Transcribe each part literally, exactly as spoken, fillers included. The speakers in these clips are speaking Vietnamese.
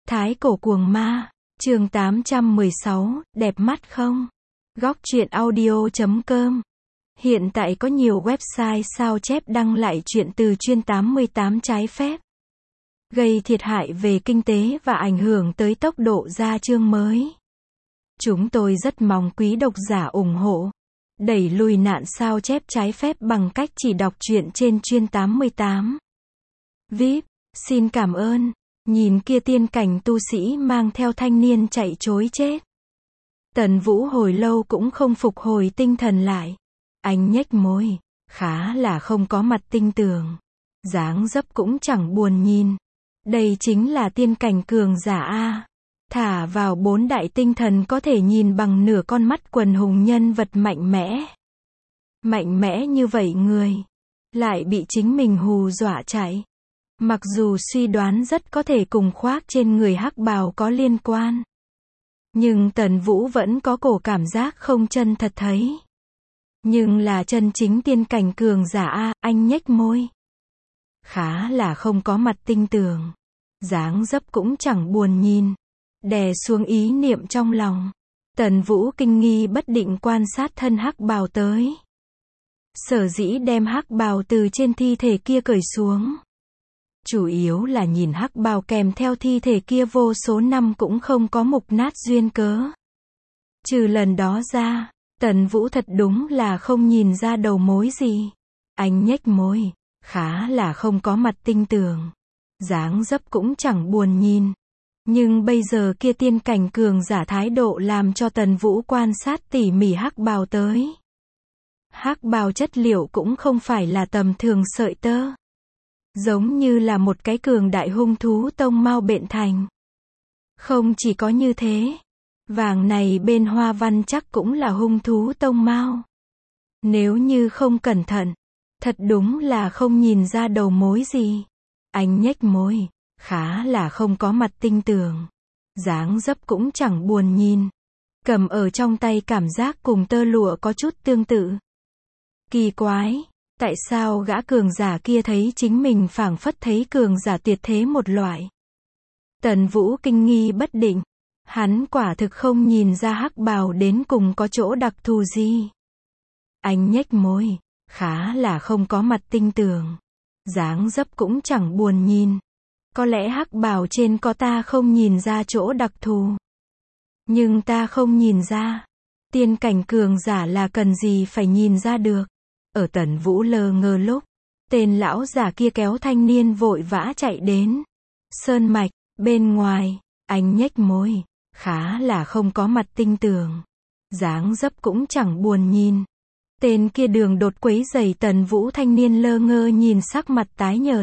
Thái cổ cuồng ma, chương tám trăm mười sáu, đẹp mắt không? Góc truyện audio chấm com. Hiện tại có nhiều website sao chép đăng lại chuyện từ chuyên tám mươi tám trái phép, gây thiệt hại về kinh tế và ảnh hưởng tới tốc độ ra chương mới. Chúng tôi rất mong quý độc giả ủng hộ, đẩy lùi nạn sao chép trái phép bằng cách chỉ đọc truyện trên chuyên tám mươi tám. vê i pê, xin cảm ơn. Nhìn kia tiên cảnh tu sĩ mang theo thanh niên chạy trối chết. Tần Vũ hồi lâu cũng không phục hồi tinh thần lại. Anh nhếch môi, khá là không có mặt tinh tường. Dáng dấp cũng chẳng buồn nhìn. Đây chính là tiên cảnh cường giả a. Thả vào bốn đại tinh thần có thể nhìn bằng nửa con mắt quần hùng nhân vật mạnh mẽ. Mạnh mẽ như vậy người, lại bị chính mình hù dọa chạy. Mặc dù suy đoán rất có thể cùng khoác trên người hắc bào có liên quan, nhưng Tần Vũ vẫn có cổ cảm giác không chân thật thấy. Nhưng là chân chính tiên cảnh cường giả a, anh nhếch môi. Khá là không có mặt tinh tường. Dáng dấp cũng chẳng buồn nhìn. Đè xuống ý niệm trong lòng, Tần Vũ kinh nghi bất định quan sát thân hắc bào tới. Sở dĩ đem hắc bào từ trên thi thể kia cởi xuống, chủ yếu là nhìn hắc bào kèm theo thi thể kia vô số năm cũng không có mục nát duyên cớ. Trừ lần đó ra, Tần Vũ thật đúng là không nhìn ra đầu mối gì. Anh nhếch môi, khá là không có mặt tinh tường. Dáng dấp cũng chẳng buồn nhìn. Nhưng bây giờ kia tiên cảnh cường giả thái độ làm cho Tần Vũ quan sát tỉ mỉ hắc bào tới. Hắc bào chất liệu cũng không phải là tầm thường sợi tơ, giống như là một cái cường đại hung thú tông mao bện thành. Không chỉ có như thế, vàng này bên hoa văn chắc cũng là hung thú tông mao. Nếu như không cẩn thận, thật đúng là không nhìn ra đầu mối gì. Anh nhếch môi, khá là không có mặt tinh tường. Dáng dấp cũng chẳng buồn nhìn. Cầm ở trong tay cảm giác cùng tơ lụa có chút tương tự. Kỳ quái, tại sao gã cường giả kia thấy chính mình phảng phất thấy cường giả tuyệt thế một loại. Tần Vũ kinh nghi bất định. Hắn quả thực không nhìn ra hắc bào đến cùng có chỗ đặc thù gì. Anh nhếch môi, khá là không có mặt tinh tường. Dáng dấp cũng chẳng buồn nhìn. Có lẽ hắc bào trên có ta không nhìn ra chỗ đặc thù. Nhưng ta không nhìn ra. Tiên cảnh cường giả là cần gì phải nhìn ra được. Ở Tần Vũ lơ ngơ lúc, tên lão giả kia kéo thanh niên vội vã chạy đến. Sơn mạch, bên ngoài, anh nhếch môi, khá là không có mặt tinh tường. Dáng dấp cũng chẳng buồn nhìn. Tên kia đường đột quấy rầy Tần Vũ, thanh niên lơ ngơ nhìn sắc mặt tái nhợt.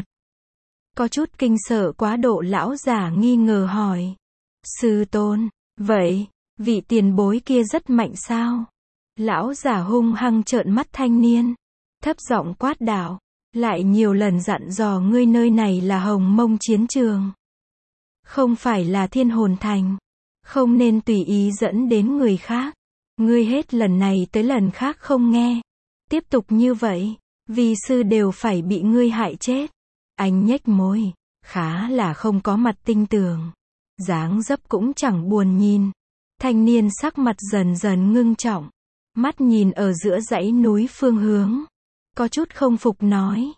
Có chút kinh sợ quá độ, lão giả nghi ngờ hỏi. Sư tôn, vậy, vị tiền bối kia rất mạnh sao? Lão giả hung hăng trợn mắt thanh niên, thấp giọng quát đạo, lại nhiều lần dặn dò ngươi nơi này là Hồng Mông chiến trường, không phải là Thiên Hồn Thành, không nên tùy ý dẫn đến người khác. Ngươi hết lần này tới lần khác không nghe, tiếp tục như vậy, vi sư đều phải bị ngươi hại chết. Anh nhếch môi, khá là không có mặt tinh tường. Dáng dấp cũng chẳng buồn nhìn. Thanh niên sắc mặt dần dần ngưng trọng, mắt nhìn ở giữa dãy núi phương hướng, có chút không phục nói.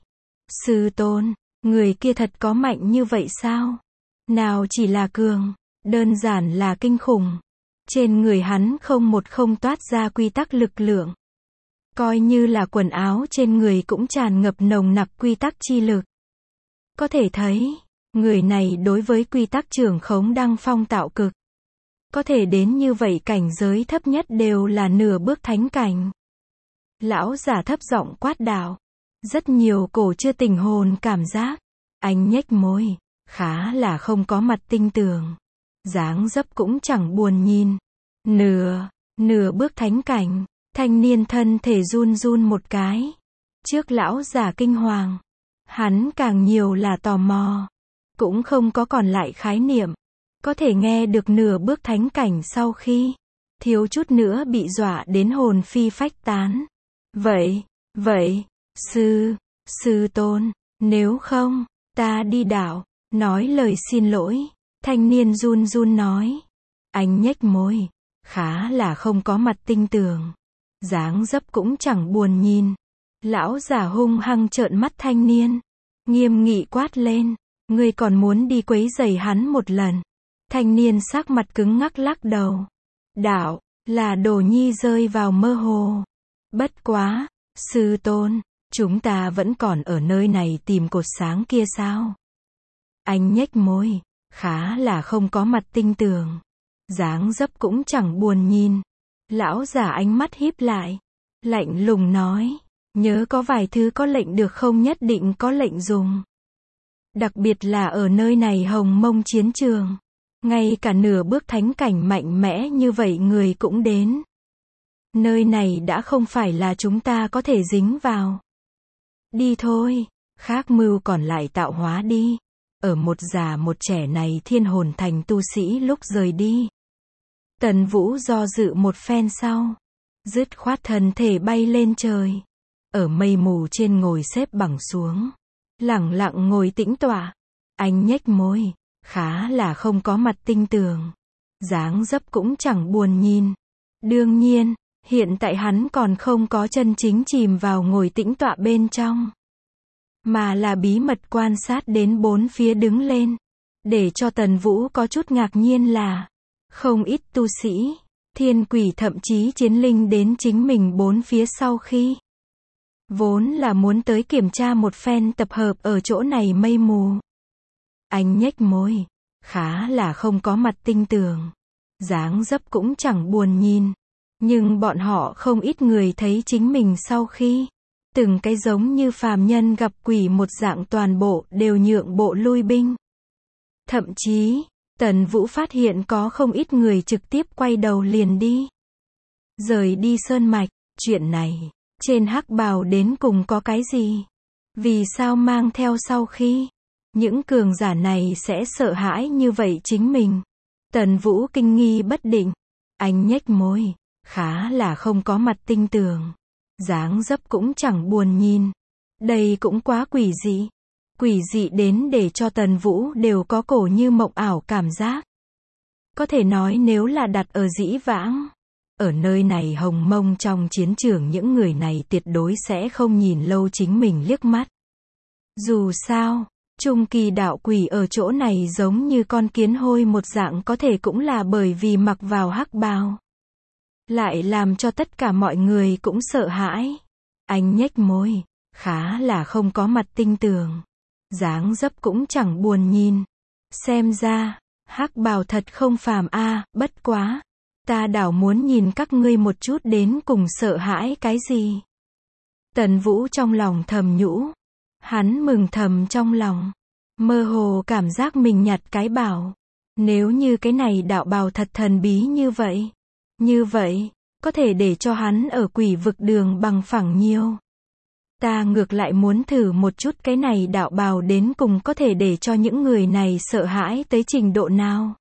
Sư tôn, người kia thật có mạnh như vậy sao? Nào chỉ là cường, đơn giản là kinh khủng. Trên người hắn không một không toát ra quy tắc lực lượng. Coi như là quần áo trên người cũng tràn ngập nồng nặc quy tắc chi lực. Có thể thấy, người này đối với quy tắc trưởng khống đăng phong tạo cực. Có thể đến như vậy, cảnh giới thấp nhất đều là nửa bước thánh cảnh. Lão giả thấp giọng quát đạo. Rất nhiều cổ chưa tỉnh hồn cảm giác. Anh nhếch môi, khá là không có mặt tinh tường. Dáng dấp cũng chẳng buồn nhìn. Nửa, nửa bước thánh cảnh. Thanh niên thân thể run run một cái. Trước lão giả kinh hoàng, hắn càng nhiều là tò mò. Cũng không có còn lại khái niệm. Có thể nghe được nửa bước thánh cảnh sau khi thiếu chút nữa bị dọa đến hồn phi phách tán. Vậy, vậy, sư, sư tôn, nếu không, ta đi đảo, nói lời xin lỗi. Thanh niên run run nói. Anh nhếch môi. Khá là không có mặt tinh tường. Dáng dấp cũng chẳng buồn nhìn. Lão già hung hăng trợn mắt thanh niên. Nghiêm nghị quát lên. Ngươi còn muốn đi quấy rầy hắn một lần. Thanh niên sắc mặt cứng ngắc lắc đầu. Đạo, là đồ nhi rơi vào mơ hồ. Bất quá, sư tôn, chúng ta vẫn còn ở nơi này tìm cột sáng kia sao? Anh nhếch môi. Khá là không có mặt tinh tường. Dáng dấp cũng chẳng buồn nhìn. Lão giả ánh mắt híp lại. Lạnh lùng nói. Nhớ có vài thứ có lệnh được không nhất định có lệnh dùng. Đặc biệt là ở nơi này hồng mông chiến trường. Ngay cả nửa bước thánh cảnh mạnh mẽ như vậy người cũng đến. Nơi này đã không phải là chúng ta có thể dính vào. Đi thôi, khác mưu còn lại tạo hóa đi. Ở một già một trẻ này thiên hồn thành tu sĩ lúc rời đi. Tần Vũ do dự một phen sau. Dứt khoát thân thể bay lên trời. Ở mây mù trên ngồi xếp bằng xuống. Lẳng lặng ngồi tĩnh tọa. Anh nhếch môi. Khá là không có mặt tinh tường. Dáng dấp cũng chẳng buồn nhìn. Đương nhiên, hiện tại hắn còn không có chân chính chìm vào ngồi tĩnh tọa bên trong. Mà là bí mật quan sát đến bốn phía đứng lên. Để cho Tần Vũ có chút ngạc nhiên là, không ít tu sĩ, thiên quỷ thậm chí chiến linh đến chính mình bốn phía sau khi. Vốn là muốn tới kiểm tra một phen tập hợp ở chỗ này mây mù. Anh nhếch môi. Khá là không có mặt tinh tường. Dáng dấp cũng chẳng buồn nhìn. Nhưng bọn họ không ít người thấy chính mình sau khi. Từng cái giống như phàm nhân gặp quỷ một dạng toàn bộ đều nhượng bộ lui binh. Thậm chí, Tần Vũ phát hiện có không ít người trực tiếp quay đầu liền đi. Rời đi sơn mạch, chuyện này, trên hắc bào đến cùng có cái gì? Vì sao mang theo sau khi? Những cường giả này sẽ sợ hãi như vậy chính mình. Tần Vũ kinh nghi bất định. Anh nhếch môi. Khá là không có mặt tinh tường. Dáng dấp cũng chẳng buồn nhìn. Đây cũng quá quỷ dị. Quỷ dị đến để cho Tần Vũ đều có cổ như mộng ảo cảm giác. Có thể nói nếu là đặt ở dĩ vãng. Ở nơi này hồng mông trong chiến trường những người này tuyệt đối sẽ không nhìn lâu chính mình liếc mắt. Dù sao, trung kỳ đạo quỷ ở chỗ này giống như con kiến hôi một dạng có thể cũng là bởi vì mặc vào hắc bào. Lại làm cho tất cả mọi người cũng sợ hãi. Anh nhếch môi. Khá là không có mặt tinh tường. Dáng dấp cũng chẳng buồn nhìn. Xem ra, hắc bào thật không phàm a, à, bất quá. Ta đảo muốn nhìn các ngươi một chút đến cùng sợ hãi cái gì. Tần Vũ trong lòng thầm nhũ. Hắn mừng thầm trong lòng. Mơ hồ cảm giác mình nhặt cái bảo. Nếu như cái này đạo bào thật thần bí như vậy. Như vậy, có thể để cho hắn ở quỷ vực đường bằng phẳng nhiều. Ta ngược lại muốn thử một chút cái này đạo bào đến cùng có thể để cho những người này sợ hãi tới trình độ nào.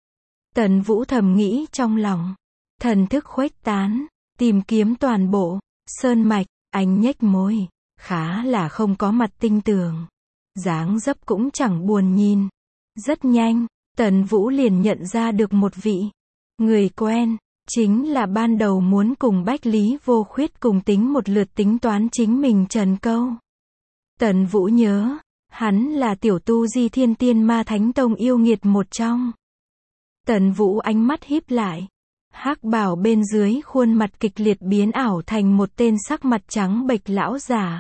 Tần Vũ thầm nghĩ trong lòng. Thần thức khuếch tán, tìm kiếm toàn bộ, sơn mạch, anh nhếch môi. Khá là không có mặt tinh tường. Dáng dấp cũng chẳng buồn nhìn. Rất nhanh, Tần Vũ liền nhận ra được một vị người quen. Chính là ban đầu muốn cùng Bách Lý Vô Khuyết cùng tính một lượt tính toán chính mình Trần Câu. Tần Vũ nhớ, hắn là tiểu tu Di Thiên Tiên Ma Thánh Tông yêu nghiệt một trong. Tần Vũ ánh mắt híp lại. Hắc bào bên dưới khuôn mặt kịch liệt biến ảo thành một tên sắc mặt trắng bệch lão già.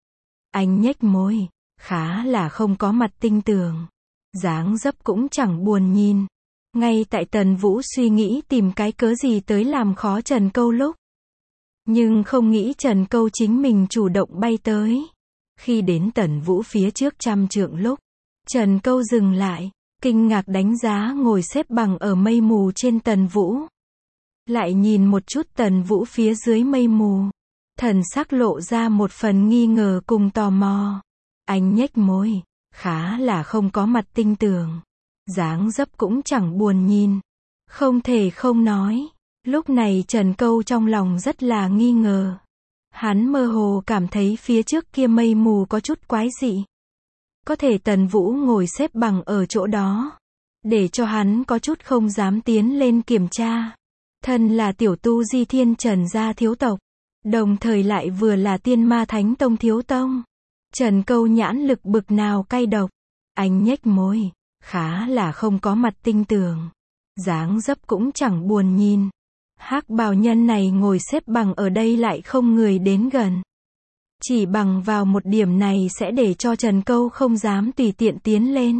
Anh nhếch môi. Khá là không có mặt tinh tường. Dáng dấp cũng chẳng buồn nhìn. Ngay tại Tần Vũ suy nghĩ tìm cái cớ gì tới làm khó Trần Câu lúc. Nhưng không nghĩ Trần Câu chính mình chủ động bay tới. Khi đến Tần Vũ phía trước trăm trượng lúc, Trần Câu dừng lại, kinh ngạc đánh giá ngồi xếp bằng ở mây mù trên Tần Vũ. Lại nhìn một chút Tần Vũ phía dưới mây mù. Thần sắc lộ ra một phần nghi ngờ cùng tò mò. Anh nhếch môi. Khá là không có mặt tinh tường. Dáng dấp cũng chẳng buồn nhìn. Không thể không nói. Lúc này Trần Câu trong lòng rất là nghi ngờ. Hắn mơ hồ cảm thấy phía trước kia mây mù có chút quái dị. Có thể Tần Vũ ngồi xếp bằng ở chỗ đó. để cho hắn có chút không dám tiến lên kiểm tra. Thân là tiểu tu di thiên Trần gia thiếu tộc, đồng thời lại vừa là tiên ma thánh tông thiếu tông. Trần Câu nhãn lực bực nào cay độc, anh nhếch môi, khá là không có mặt tinh tường, dáng dấp cũng chẳng buồn nhìn. Hắc bào nhân này ngồi xếp bằng ở đây lại không người đến gần. Chỉ bằng vào một điểm này sẽ để cho Trần Câu không dám tùy tiện tiến lên.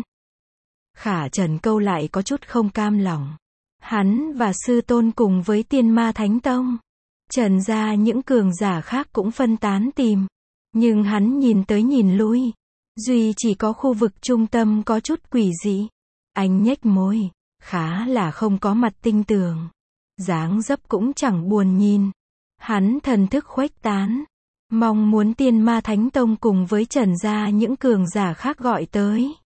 Khả Trần Câu lại có chút không cam lòng. Hắn và sư tôn cùng với tiên ma thánh tông, Trần gia những cường giả khác cũng phân tán tìm. Nhưng hắn nhìn tới nhìn lui, duy chỉ có khu vực trung tâm có chút quỷ dị. Anh nhếch môi, khá là không có mặt tinh tường, dáng dấp cũng chẳng buồn nhìn. Hắn thần thức khuếch tán, mong muốn tiên ma thánh tông cùng với Trần gia những cường giả khác gọi tới.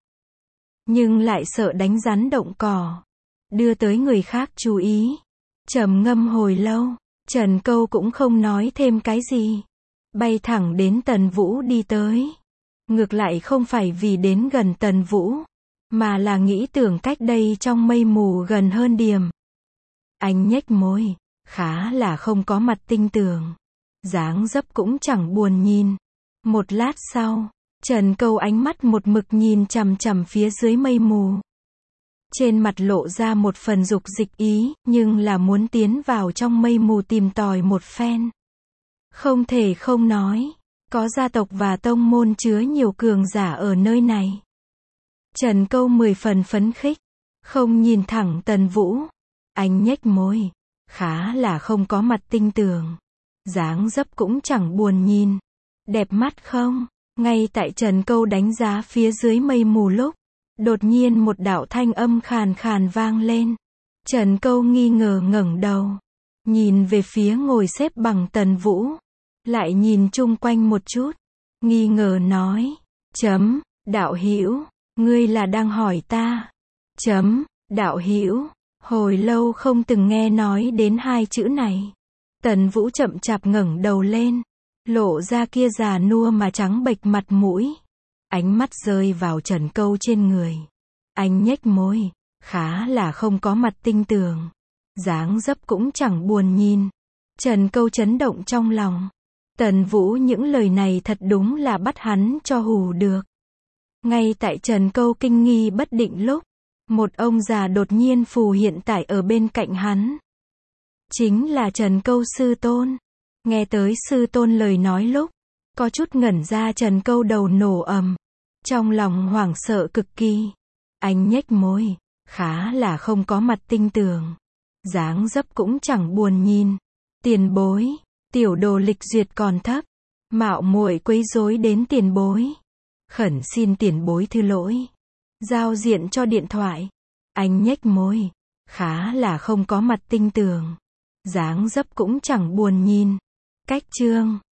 Nhưng lại sợ đánh rắn động cỏ, đưa tới người khác chú ý. Trầm ngâm hồi lâu, Trần Câu cũng không nói thêm cái gì, bay thẳng đến Tần Vũ đi tới. Ngược lại không phải vì đến gần Tần Vũ, mà là nghĩ tưởng cách đây trong mây mù gần hơn điểm. Anh nhếch môi, khá là không có mặt tinh tường, dáng dấp cũng chẳng buồn nhìn. Một lát sau, Trần Câu ánh mắt một mực nhìn chằm chằm phía dưới mây mù. Trên mặt lộ ra một phần dục dịch ý, nhưng là muốn tiến vào trong mây mù tìm tòi một phen. Không thể không nói, có gia tộc và tông môn chứa nhiều cường giả ở nơi này. Trần Câu mười phần phấn khích, không nhìn thẳng Tần Vũ. Anh nhếch môi, khá là không có mặt tinh tường, dáng dấp cũng chẳng buồn nhìn. Đẹp mắt không? Ngay tại Trần Câu đánh giá phía dưới mây mù lúc, đột nhiên một đạo thanh âm khàn khàn vang lên. Trần Câu nghi ngờ ngẩng đầu, nhìn về phía ngồi xếp bằng Tần Vũ, lại nhìn chung quanh một chút, nghi ngờ nói, chấm, đạo hữu, ngươi là đang hỏi ta? Chấm, đạo hữu, hồi lâu không từng nghe nói đến hai chữ này. Tần Vũ chậm chạp ngẩng đầu lên, lộ ra kia già nua mà trắng bệch mặt mũi. Ánh mắt rơi vào Trần Câu trên người. Anh nhếch môi, khá là không có mặt tinh tường, dáng dấp cũng chẳng buồn nhìn. Trần Câu chấn động trong lòng. Tần Vũ những lời này thật đúng là bắt hắn cho hù được. Ngay tại Trần Câu kinh nghi bất định lúc, một ông già đột nhiên phù hiện tại ở bên cạnh hắn. Chính là Trần Câu sư tôn. Nghe tới sư tôn lời nói lúc, có chút ngẩn ra. Trần Câu đầu nổ ầm, trong lòng hoảng sợ cực kỳ. Anh nhếch môi, khá là không có mặt tinh tường, dáng dấp cũng chẳng buồn nhìn. Tiền bối, tiểu đồ lịch duyệt còn thấp, mạo muội quấy rối đến tiền bối, khẩn xin tiền bối thứ lỗi, giao diện cho điện thoại. Anh nhếch môi, khá là không có mặt tinh tường, dáng dấp cũng chẳng buồn nhìn. Cách chương